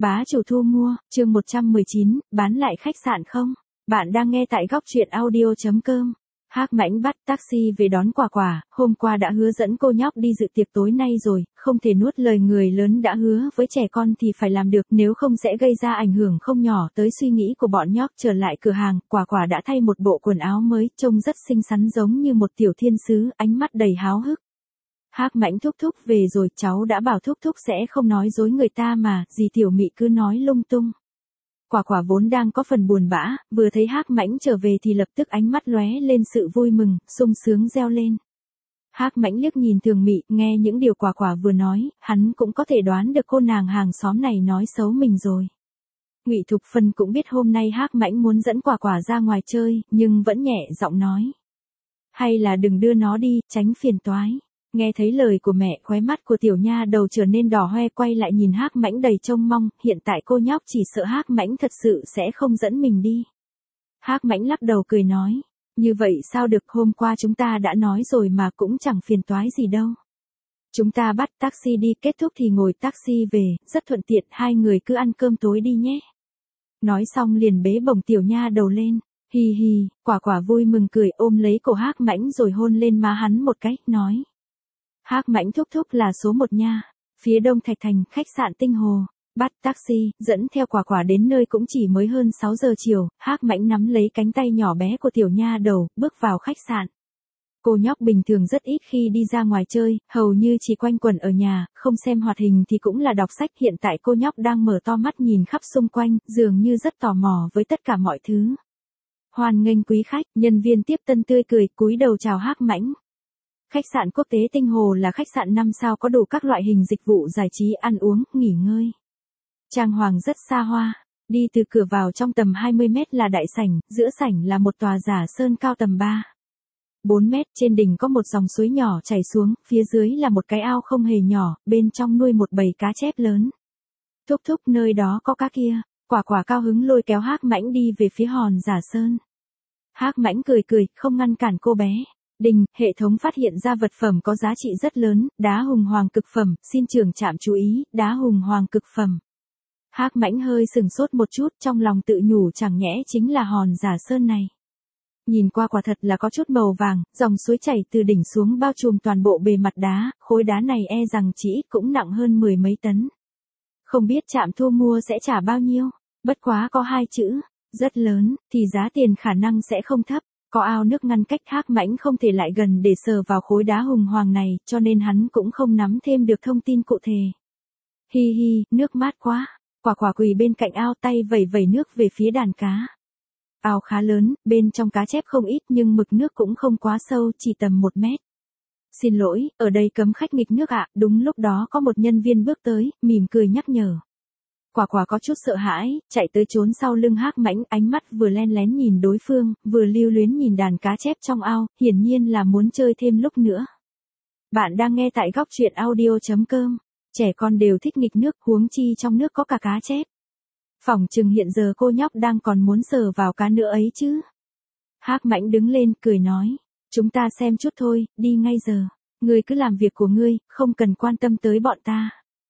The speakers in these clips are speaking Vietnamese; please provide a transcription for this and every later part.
Bá chủ thu mua, chương 119, bán lại khách sạn không? Bạn đang nghe tại góc truyện audio.com. Hắc Mãnh bắt taxi về đón Quả Quả, hôm qua đã hứa dẫn cô nhóc đi dự tiệc tối nay rồi, không thể nuốt lời người lớn đã hứa với trẻ con thì phải làm được, nếu không sẽ gây ra ảnh hưởng không nhỏ tới suy nghĩ của bọn nhóc. Trở lại cửa hàng, Quả Quả đã thay một bộ quần áo mới, trông rất xinh xắn giống như một tiểu thiên sứ, ánh mắt đầy háo hức. Hắc Mãnh thúc thúc về rồi, cháu đã bảo thúc thúc sẽ không nói dối người ta mà, dì Tiểu Mị cứ nói lung tung. Quả Quả vốn đang có phần buồn bã, vừa thấy Hắc Mãnh trở về thì lập tức ánh mắt lóe lên sự vui mừng, sung sướng reo lên. Hắc Mãnh liếc nhìn Thường Mị, nghe những điều Quả Quả vừa nói, hắn cũng có thể đoán được cô nàng hàng xóm này nói xấu mình rồi. Ngụy Thục Phân cũng biết hôm nay Hắc Mãnh muốn dẫn Quả Quả ra ngoài chơi, nhưng vẫn nhẹ giọng nói: hay là đừng đưa nó đi, tránh phiền toái. Nghe thấy lời của mẹ, khóe mắt của tiểu nha đầu trở nên đỏ hoe, quay lại nhìn Hắc Mãnh đầy trông mong, hiện tại cô nhóc chỉ sợ Hắc Mãnh thật sự sẽ không dẫn mình đi. Hắc Mãnh lắc đầu cười nói: như vậy sao được, hôm qua chúng ta đã nói rồi mà, cũng chẳng phiền toái gì đâu. Chúng ta bắt taxi đi, kết thúc thì ngồi taxi về, rất thuận tiện, hai người cứ ăn cơm tối đi nhé. Nói xong liền bế bổng tiểu nha đầu lên. Hi hi, Quả Quả vui mừng cười, ôm lấy cổ Hắc Mãnh rồi hôn lên má hắn một cái, nói: Hắc Mãnh thúc thúc là số 1 nha. Phía Đông Thạch Thành, khách sạn Tinh Hồ. Bắt taxi, dẫn theo Quả Quả đến nơi cũng chỉ mới hơn 6 giờ chiều, Hắc Mãnh nắm lấy cánh tay nhỏ bé của tiểu nha đầu, bước vào khách sạn. Cô nhóc bình thường rất ít khi đi ra ngoài chơi, hầu như chỉ quanh quẩn ở nhà, không xem hoạt hình thì cũng là đọc sách. Hiện tại cô nhóc đang mở to mắt nhìn khắp xung quanh, dường như rất tò mò với tất cả mọi thứ. Hoan nghênh quý khách, nhân viên tiếp tân tươi cười, cúi đầu chào Hắc Mãnh. Khách sạn quốc tế Tinh Hồ là khách sạn 5 sao có đủ các loại hình dịch vụ giải trí, ăn uống, nghỉ ngơi. Trang hoàng rất xa hoa. Đi từ cửa vào trong tầm 20 mét là đại sảnh, giữa sảnh là một tòa giả sơn cao tầm 4 mét, trên đỉnh có một dòng suối nhỏ chảy xuống, phía dưới là một cái ao không hề nhỏ, bên trong nuôi một bầy cá chép lớn. Thúc thúc, nơi đó có cá kia. Quả Quả cao hứng lôi kéo Hắc Mãnh đi về phía hòn giả sơn. Hắc Mãnh cười cười, không ngăn cản cô bé. Đình, hệ thống phát hiện ra vật phẩm có giá trị rất lớn, đá hùng hoàng cực phẩm, xin trưởng trạm chú ý, đá hùng hoàng cực phẩm. Hắc Mãnh hơi sừng sốt một chút, trong lòng tự nhủ chẳng nhẽ chính là hòn giả sơn này. Nhìn qua quả thật là có chút màu vàng, dòng suối chảy từ đỉnh xuống bao trùm toàn bộ bề mặt đá, khối đá này e rằng chỉ ít cũng nặng hơn 10 mấy tấn. Không biết trạm thu mua sẽ trả bao nhiêu, bất quá có 2 chữ, rất lớn, thì giá tiền khả năng sẽ không thấp. Có ao nước ngăn cách, Hắc Mãnh không thể lại gần để sờ vào khối đá hùng hoàng này, cho nên hắn cũng không nắm thêm được thông tin cụ thể. Hi hi, nước mát quá. Quả Quả quỳ bên cạnh ao, tay vẩy vẩy nước về phía đàn cá. Ao khá lớn, bên trong cá chép không ít nhưng mực nước cũng không quá sâu, chỉ tầm 1 mét. Xin lỗi, ở đây cấm khách nghịch nước ạ. Đúng lúc đó có một nhân viên bước tới, mỉm cười nhắc nhở. Quả Quả có chút sợ hãi, chạy tới trốn sau lưng Hắc Mãnh, ánh mắt vừa len lén nhìn đối phương, vừa lưu luyến nhìn đàn cá chép trong ao, hiển nhiên là muốn chơi thêm lúc nữa. Bạn đang nghe tại góc truyện audio.com. Trẻ con đều thích nghịch nước, huống chi trong nước có cả cá chép. Phỏng chừng hiện giờ cô nhóc đang còn muốn sờ vào cá nữa ấy chứ. Hắc Mãnh đứng lên, cười nói. Chúng ta xem chút thôi, đi ngay giờ. Ngươi cứ làm việc của ngươi, không cần quan tâm tới bọn ta.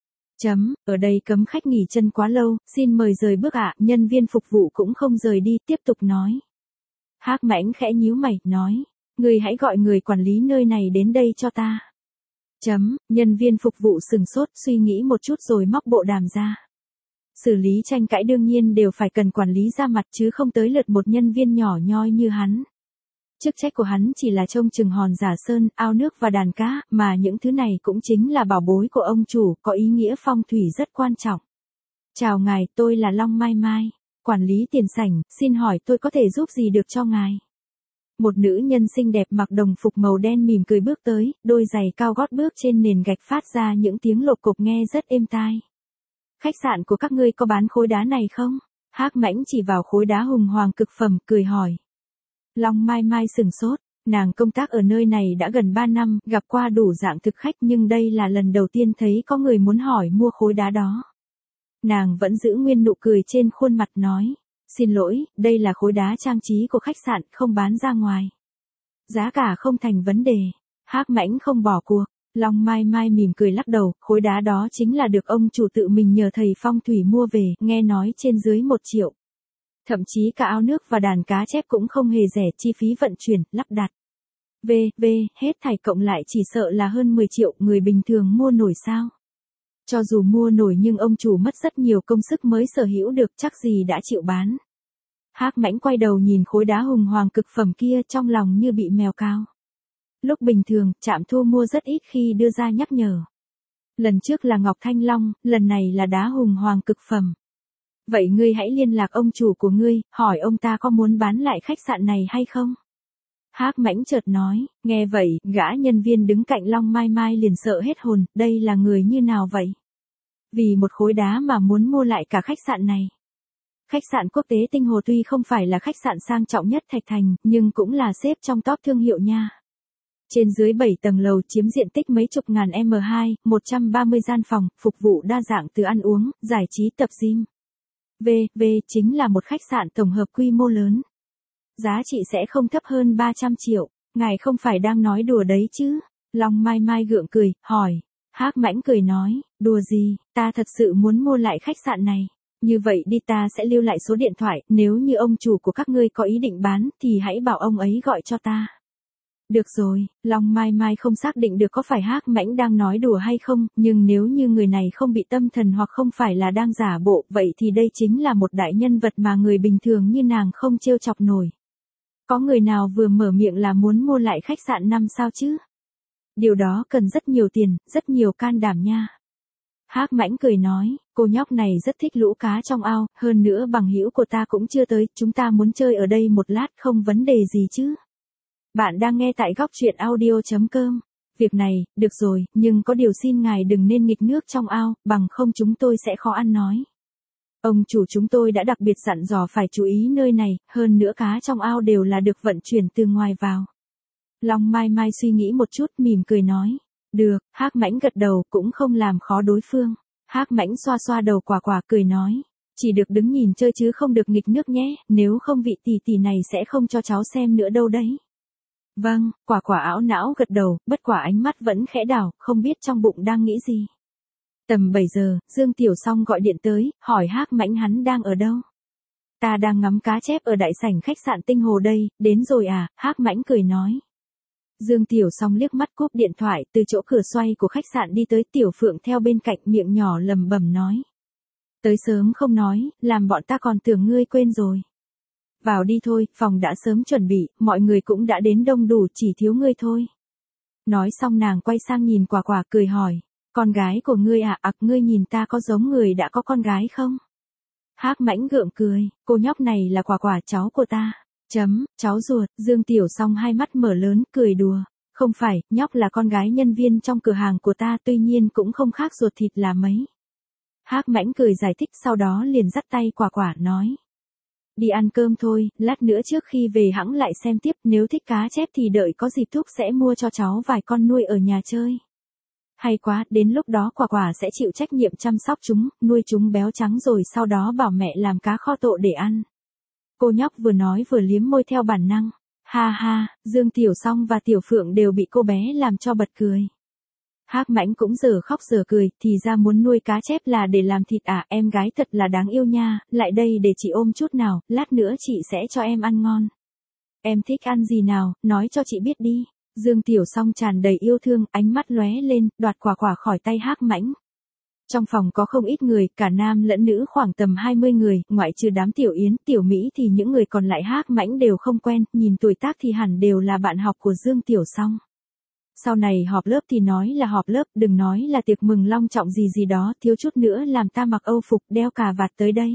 Ở đây cấm khách nghỉ chân quá lâu, xin mời rời bước ạ. Nhân viên phục vụ cũng không rời đi, tiếp tục nói. Hắc Mãnh khẽ nhíu mày, nói. Ngươi hãy gọi người quản lý nơi này đến đây cho ta. Nhân viên phục vụ sừng sốt, suy nghĩ một chút rồi móc bộ đàm ra. Xử lý tranh cãi đương nhiên đều phải cần quản lý ra mặt chứ không tới lượt một nhân viên nhỏ nhoi như hắn. Chức trách của hắn chỉ là trông chừng hòn giả sơn, ao nước và đàn cá, mà những thứ này cũng chính là bảo bối của ông chủ, có ý nghĩa phong thủy rất quan trọng. Chào ngài, tôi là Long Mai Mai, quản lý tiền sảnh, xin hỏi tôi có thể giúp gì được cho ngài? Một nữ nhân xinh đẹp mặc đồng phục màu đen mỉm cười bước tới, đôi giày cao gót bước trên nền gạch phát ra những tiếng lộp cộp nghe rất êm tai. Khách sạn của các ngươi có bán khối đá này không? Hắc Mãnh chỉ vào khối đá hùng hoàng cực phẩm, cười hỏi. Long Mai Mai sừng sốt, nàng công tác ở nơi này đã gần 3 năm, gặp qua đủ dạng thực khách nhưng đây là lần đầu tiên thấy có người muốn hỏi mua khối đá đó. Nàng vẫn giữ nguyên nụ cười trên khuôn mặt, nói. Xin lỗi, đây là khối đá trang trí của khách sạn, không bán ra ngoài. Giá cả không thành vấn đề. Hắc Mãnh không bỏ cuộc. Long Mai Mai mỉm cười lắc đầu, khối đá đó chính là được ông chủ tự mình nhờ thầy phong thủy mua về, nghe nói trên dưới 1 triệu. Thậm chí cả ao nước và đàn cá chép cũng không hề rẻ, chi phí vận chuyển, lắp đặt. Hết thảy cộng lại chỉ sợ là hơn 10 triệu, người bình thường mua nổi sao? Cho dù mua nổi nhưng ông chủ mất rất nhiều công sức mới sở hữu được, chắc gì đã chịu bán. Hắc Mãnh quay đầu nhìn khối đá hùng hoàng cực phẩm kia, trong lòng như bị mèo cào. Lúc bình thường, Trạm Thu mua rất ít khi đưa ra nhắc nhở. Lần trước là Ngọc Thanh Long, lần này là đá hùng hoàng cực phẩm. Vậy ngươi hãy liên lạc ông chủ của ngươi, hỏi ông ta có muốn bán lại khách sạn này hay không? Hắc Mãnh chợt nói, nghe vậy, gã nhân viên đứng cạnh Long Mai Mai liền sợ hết hồn, đây là người như nào vậy? Vì một khối đá mà muốn mua lại cả khách sạn này. Khách sạn quốc tế Tinh Hồ tuy không phải là khách sạn sang trọng nhất Thạch Thành, nhưng cũng là xếp trong top thương hiệu nha. Trên dưới 7 tầng lầu, chiếm diện tích mấy chục ngàn m2, 130 gian phòng, phục vụ đa dạng từ ăn uống, giải trí, tập gym. Chính là một khách sạn tổng hợp quy mô lớn. Giá trị sẽ không thấp hơn 300 triệu, ngài không phải đang nói đùa đấy chứ? Long Mai Mai gượng cười, hỏi. Hắc Mãnh cười nói, đùa gì, ta thật sự muốn mua lại khách sạn này. Như vậy đi, ta sẽ lưu lại số điện thoại, nếu như ông chủ của các ngươi có ý định bán thì hãy bảo ông ấy gọi cho ta. Được rồi, Long Mai Mai không xác định được có phải Hắc Mãnh đang nói đùa hay không, nhưng nếu như người này không bị tâm thần hoặc không phải là đang giả bộ, vậy thì đây chính là một đại nhân vật mà người bình thường như nàng không trêu chọc nổi. Có người nào vừa mở miệng là muốn mua lại khách sạn 5 sao chứ? Điều đó cần rất nhiều tiền, rất nhiều can đảm nha. Hắc Mãnh cười nói, cô nhóc này rất thích lũ cá trong ao, hơn nữa bằng hữu của ta cũng chưa tới, chúng ta muốn chơi ở đây một lát không vấn đề gì chứ. Bạn đang nghe tại góc truyện audio.com. Việc này, được rồi, nhưng có điều xin ngài đừng nên nghịch nước trong ao, bằng không chúng tôi sẽ khó ăn nói. Ông chủ chúng tôi đã đặc biệt dặn dò phải chú ý nơi này, hơn nữa cá trong ao đều là được vận chuyển từ ngoài vào. Long Mai Mai suy nghĩ một chút, mỉm cười nói. Được, Hắc Mãnh gật đầu, cũng không làm khó đối phương. Hắc Mãnh xoa xoa đầu Quả Quả cười nói. Chỉ được đứng nhìn chơi chứ không được nghịch nước nhé, nếu không vị tỷ tỷ này sẽ không cho cháu xem nữa đâu đấy. Vâng, Quả Quả ảo não gật đầu, bất quả ánh mắt vẫn khẽ đảo, không biết trong bụng đang nghĩ gì. Tầm 7 giờ, Dương Tiểu Song gọi điện tới, hỏi Hắc Mãnh hắn đang ở đâu. Ta đang ngắm cá chép ở đại sảnh khách sạn Tinh Hồ đây, đến rồi à, Hắc Mãnh cười nói. Dương Tiểu Song liếc mắt cúp điện thoại, từ chỗ cửa xoay của khách sạn đi tới, Tiểu Phượng theo bên cạnh, miệng nhỏ lầm bầm nói. Tới sớm không nói, làm bọn ta còn tưởng ngươi quên rồi. Vào đi thôi, phòng đã sớm chuẩn bị, mọi người cũng đã đến đông đủ, chỉ thiếu ngươi thôi. Nói xong nàng quay sang nhìn Quả Quả cười hỏi. Con gái của ngươi à, ngươi nhìn ta có giống người đã có con gái không? Hắc Mãnh gượng cười, cô nhóc này là Quả Quả cháu của ta. Cháu ruột, Dương Tiểu Song hai mắt mở lớn, cười đùa. Không phải, nhóc là con gái nhân viên trong cửa hàng của ta, tuy nhiên cũng không khác ruột thịt là mấy. Hắc Mãnh cười giải thích, sau đó liền dắt tay Quả Quả nói. Đi ăn cơm thôi, lát nữa trước khi về hẵng lại xem tiếp, nếu thích cá chép thì đợi có dịp thúc sẽ mua cho cháu vài con nuôi ở nhà chơi. Hay quá, đến lúc đó Quả Quả sẽ chịu trách nhiệm chăm sóc chúng, nuôi chúng béo trắng rồi sau đó bảo mẹ làm cá kho tộ để ăn. Cô nhóc vừa nói vừa liếm môi theo bản năng. Ha ha, Dương Tiểu Song và Tiểu Phượng đều bị cô bé làm cho bật cười. Hắc Mãnh cũng giờ khóc giờ cười, thì ra muốn nuôi cá chép là để làm thịt à, em gái thật là đáng yêu nha, lại đây để chị ôm chút nào, lát nữa chị sẽ cho em ăn ngon. Em thích ăn gì nào, nói cho chị biết đi. Dương Tiểu Song tràn đầy yêu thương, ánh mắt lóe lên, đoạt Quả Quả khỏi tay Hắc Mãnh. Trong phòng có không ít người, cả nam lẫn nữ khoảng tầm 20 người, ngoại trừ đám Tiểu Yến, Tiểu Mỹ thì những người còn lại Hắc Mãnh đều không quen, nhìn tuổi tác thì hẳn đều là bạn học của Dương Tiểu Song. Sau này họp lớp thì nói là họp lớp, đừng nói là tiệc mừng long trọng gì gì đó, thiếu chút nữa làm ta mặc Âu phục đeo cà vạt tới đây.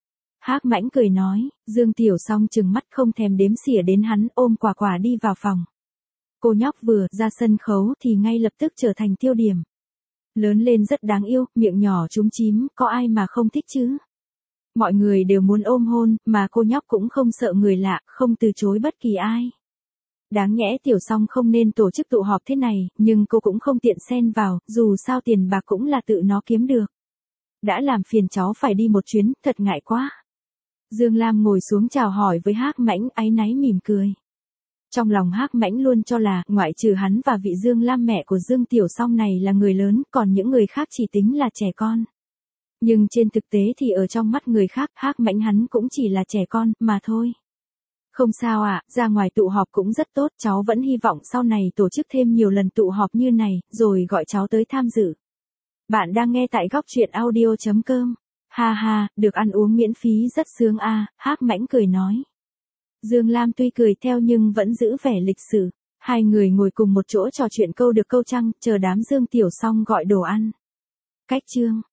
Hắc Mãnh cười nói, Dương Tiểu Song trừng mắt không thèm đếm xỉa đến hắn, ôm Quả Quả đi vào phòng. Cô nhóc vừa ra sân khấu thì ngay lập tức trở thành tiêu điểm. Lớn lên rất đáng yêu, miệng nhỏ chúm chím, có ai mà không thích chứ? Mọi người đều muốn ôm hôn, mà cô nhóc cũng không sợ người lạ, không từ chối bất kỳ ai. Đáng nhẽ Tiểu Song không nên tổ chức tụ họp thế này, nhưng cô cũng không tiện xen vào, dù sao tiền bạc cũng là tự nó kiếm được. Đã làm phiền cháu phải đi một chuyến, thật ngại quá. Dương Lam ngồi xuống chào hỏi với Hắc Mãnh, áy náy mỉm cười. Trong lòng Hắc Mãnh luôn cho là, ngoại trừ hắn và vị Dương Lam mẹ của Dương Tiểu Song này là người lớn, còn những người khác chỉ tính là trẻ con. Nhưng trên thực tế thì ở trong mắt người khác, Hắc Mãnh hắn cũng chỉ là trẻ con, mà thôi. Không sao ạ, ra ngoài tụ họp cũng rất tốt, cháu vẫn hy vọng sau này tổ chức thêm nhiều lần tụ họp như này, rồi gọi cháu tới tham dự. Bạn đang nghe tại góc truyện audio.com. Ha ha, được ăn uống miễn phí rất sướng a, Hắc Mãnh cười nói. Dương Lam tuy cười theo nhưng vẫn giữ vẻ lịch sự. Hai người ngồi cùng một chỗ trò chuyện câu được câu trăng, chờ đám Dương Tiểu Song gọi đồ ăn. Cách chương